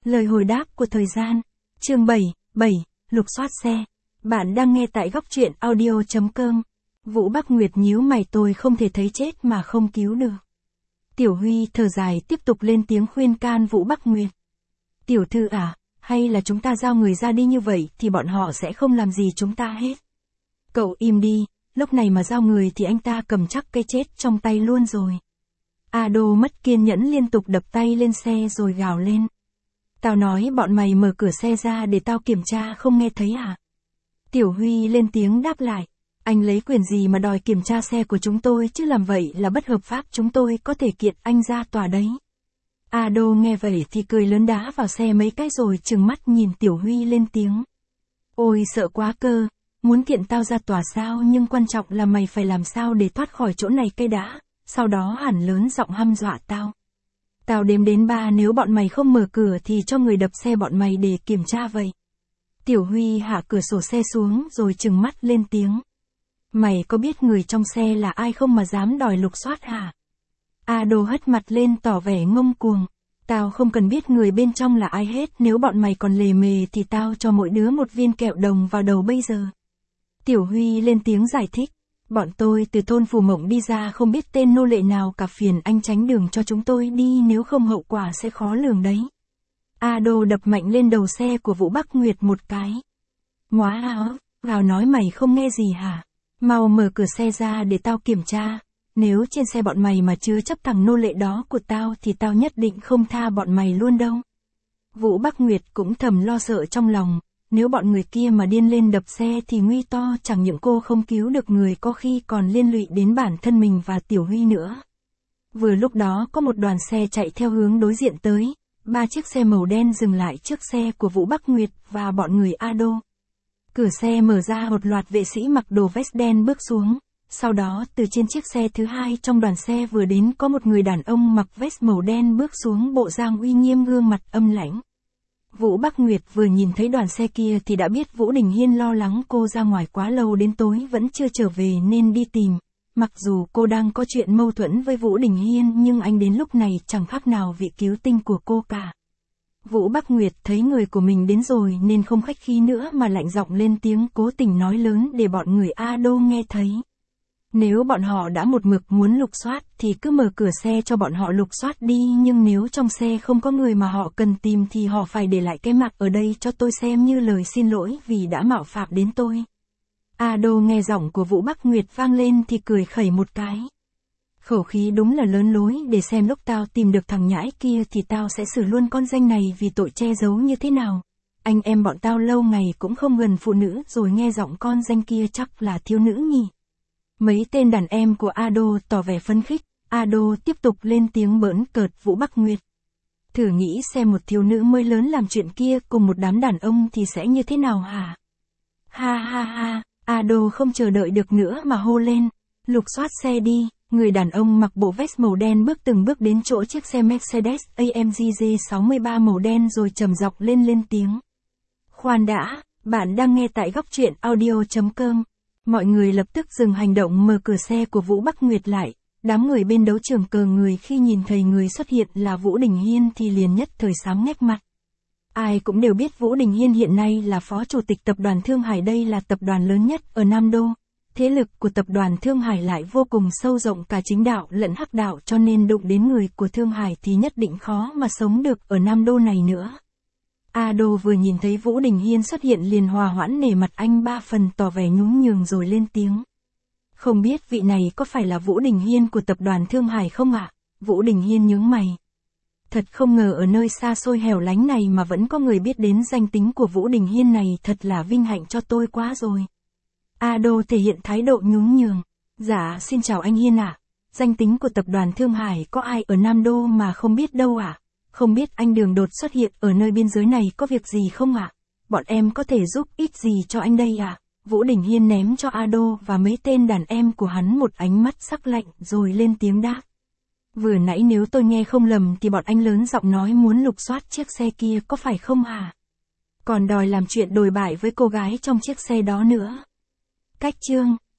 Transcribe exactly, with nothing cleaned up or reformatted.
Lời hồi đáp của thời gian. Chương bảy, bảy, lục soát xe. Bạn đang nghe tại góc truyện audio chấm com. Vũ Bắc Nguyệt nhíu mày, tôi không thể thấy chết mà không cứu được. Tiểu Huy thở dài tiếp tục lên tiếng khuyên can Vũ Bắc Nguyệt. Tiểu thư à, hay là chúng ta giao người ra đi, như vậy thì bọn họ sẽ không làm gì chúng ta hết. Cậu im đi, lúc này mà giao người thì anh ta cầm chắc cái chết trong tay luôn rồi. Ado mất kiên nhẫn liên tục đập tay lên xe rồi gào lên. Tao nói bọn mày mở cửa xe ra để tao kiểm tra, không nghe thấy à? Tiểu Huy lên tiếng đáp lại. Anh lấy quyền gì mà đòi kiểm tra xe của chúng tôi chứ, làm vậy là bất hợp pháp, chúng tôi có thể kiện anh ra tòa đấy. Ado nghe vậy thì cười lớn, đá vào xe mấy cái rồi trừng mắt nhìn Tiểu Huy lên tiếng. Ôi sợ quá cơ, muốn kiện tao ra tòa sao, nhưng quan trọng là mày phải làm sao để thoát khỏi chỗ này cây đã, sau đó hẳn lớn giọng hăm dọa tao. Tao đếm đến ba, nếu bọn mày không mở cửa thì cho người đập xe bọn mày để kiểm tra vậy. Tiểu Huy hạ cửa sổ xe xuống rồi trừng mắt lên tiếng. Mày có biết người trong xe là ai không mà dám đòi lục soát hả? Ado hất mặt lên tỏ vẻ ngông cuồng. Tao không cần biết người bên trong là ai hết, nếu bọn mày còn lề mề thì tao cho mỗi đứa một viên kẹo đồng vào đầu bây giờ. Tiểu Huy lên tiếng giải thích. Bọn tôi từ thôn Phù Mộng đi ra, không biết tên nô lệ nào cả, phiền anh tránh đường cho chúng tôi đi, nếu không hậu quả sẽ khó lường đấy. Ado đập mạnh lên đầu xe của Vũ Bắc Nguyệt một cái. Ngoá áo, gào nói mày không nghe gì hả? Mau mở cửa xe ra để tao kiểm tra. Nếu trên xe bọn mày mà chưa chấp thằng nô lệ đó của tao thì tao nhất định không tha bọn mày luôn đâu. Vũ Bắc Nguyệt cũng thầm lo sợ trong lòng. Nếu bọn người kia mà điên lên đập xe thì nguy to, chẳng những cô không cứu được người, có khi còn liên lụy đến bản thân mình và Tiểu Huy nữa. Vừa lúc đó có một đoàn xe chạy theo hướng đối diện tới. Ba chiếc xe màu đen dừng lại trước xe của Vũ Bắc Nguyệt và bọn người Ado. Cửa xe mở ra, một loạt vệ sĩ mặc đồ vest đen bước xuống. Sau đó từ trên chiếc xe thứ hai trong đoàn xe vừa đến có một người đàn ông mặc vest màu đen bước xuống, bộ dạng uy nghiêm, gương mặt âm lãnh. Vũ Bắc Nguyệt vừa nhìn thấy đoàn xe kia thì đã biết Vũ Đình Hiên lo lắng cô ra ngoài quá lâu đến tối vẫn chưa trở về nên đi tìm. Mặc dù cô đang có chuyện mâu thuẫn với Vũ Đình Hiên nhưng anh đến lúc này chẳng khác nào vị cứu tinh của cô cả. Vũ Bắc Nguyệt thấy người của mình đến rồi nên không khách khí nữa mà lạnh giọng lên tiếng, cố tình nói lớn để bọn người Ado nghe thấy. Nếu bọn họ đã một mực muốn lục soát thì cứ mở cửa xe cho bọn họ lục soát đi, nhưng nếu trong xe không có người mà họ cần tìm thì họ phải để lại cái mặt ở đây cho tôi xem như lời xin lỗi vì đã mạo phạm đến tôi. Ado nghe giọng của Vũ Bắc Nguyệt vang lên thì cười khẩy một cái. Khẩu khí đúng là lớn lối, để xem lúc tao tìm được thằng nhãi kia thì tao sẽ xử luôn con danh này vì tội che giấu như thế nào. Anh em bọn tao lâu ngày cũng không gần phụ nữ rồi, nghe giọng con danh kia chắc là thiếu nữ nhỉ. Mấy tên đàn em của Ado tỏ vẻ phấn khích. Ado tiếp tục lên tiếng bỡn cợt Vũ Bắc Nguyệt. Thử nghĩ xem một thiếu nữ mới lớn làm chuyện kia cùng một đám đàn ông thì sẽ như thế nào hả? Ha ha ha, Ado không chờ đợi được nữa mà hô lên. Lục soát xe đi. Người đàn ông mặc bộ vest màu đen bước từng bước đến chỗ chiếc xe Mercedes a em giê G sáu mươi ba màu đen rồi trầm giọng lên lên tiếng. Khoan đã, bạn đang nghe tại góc truyện audio chấm com. Mọi người lập tức dừng hành động, mở cửa xe của Vũ Bắc Nguyệt lại. Đám người bên đấu trường cờ người khi nhìn thấy người xuất hiện là Vũ Đình Hiên thì liền nhất thời sáng ngách mặt. Ai cũng đều biết Vũ Đình Hiên hiện nay là phó chủ tịch tập đoàn Thương Hải, đây là tập đoàn lớn nhất ở Nam Đô. Thế lực của tập đoàn Thương Hải lại vô cùng sâu rộng cả chính đạo lẫn hắc đạo, cho nên đụng đến người của Thương Hải thì nhất định khó mà sống được ở Nam Đô này nữa. Ado vừa nhìn thấy Vũ Đình Hiên xuất hiện liền hòa hoãn, nể mặt anh ba phần, tỏ vẻ nhún nhường rồi lên tiếng. Không biết vị này có phải là Vũ Đình Hiên của tập đoàn Thương Hải không ạ? À? Vũ Đình Hiên nhướng mày. Thật không ngờ ở nơi xa xôi hẻo lánh này mà vẫn có người biết đến danh tính của Vũ Đình Hiên này, thật là vinh hạnh cho tôi quá rồi. Ado thể hiện thái độ nhún nhường. Dạ xin chào anh Hiên ạ. À. Danh tính của tập đoàn Thương Hải có ai ở Nam Đô mà không biết đâu ạ? À? Không biết anh đường đột xuất hiện ở nơi biên giới này có việc gì không ạ? À? Bọn em có thể giúp ít gì cho anh đây ạ? À? Vũ Đình Hiên ném cho Ado và mấy tên đàn em của hắn một ánh mắt sắc lạnh rồi lên tiếng đáp. Vừa nãy nếu tôi nghe không lầm thì bọn anh lớn giọng nói muốn lục soát chiếc xe kia có phải không à? Còn đòi làm chuyện đồi bại với cô gái trong chiếc xe đó nữa. Cách chương.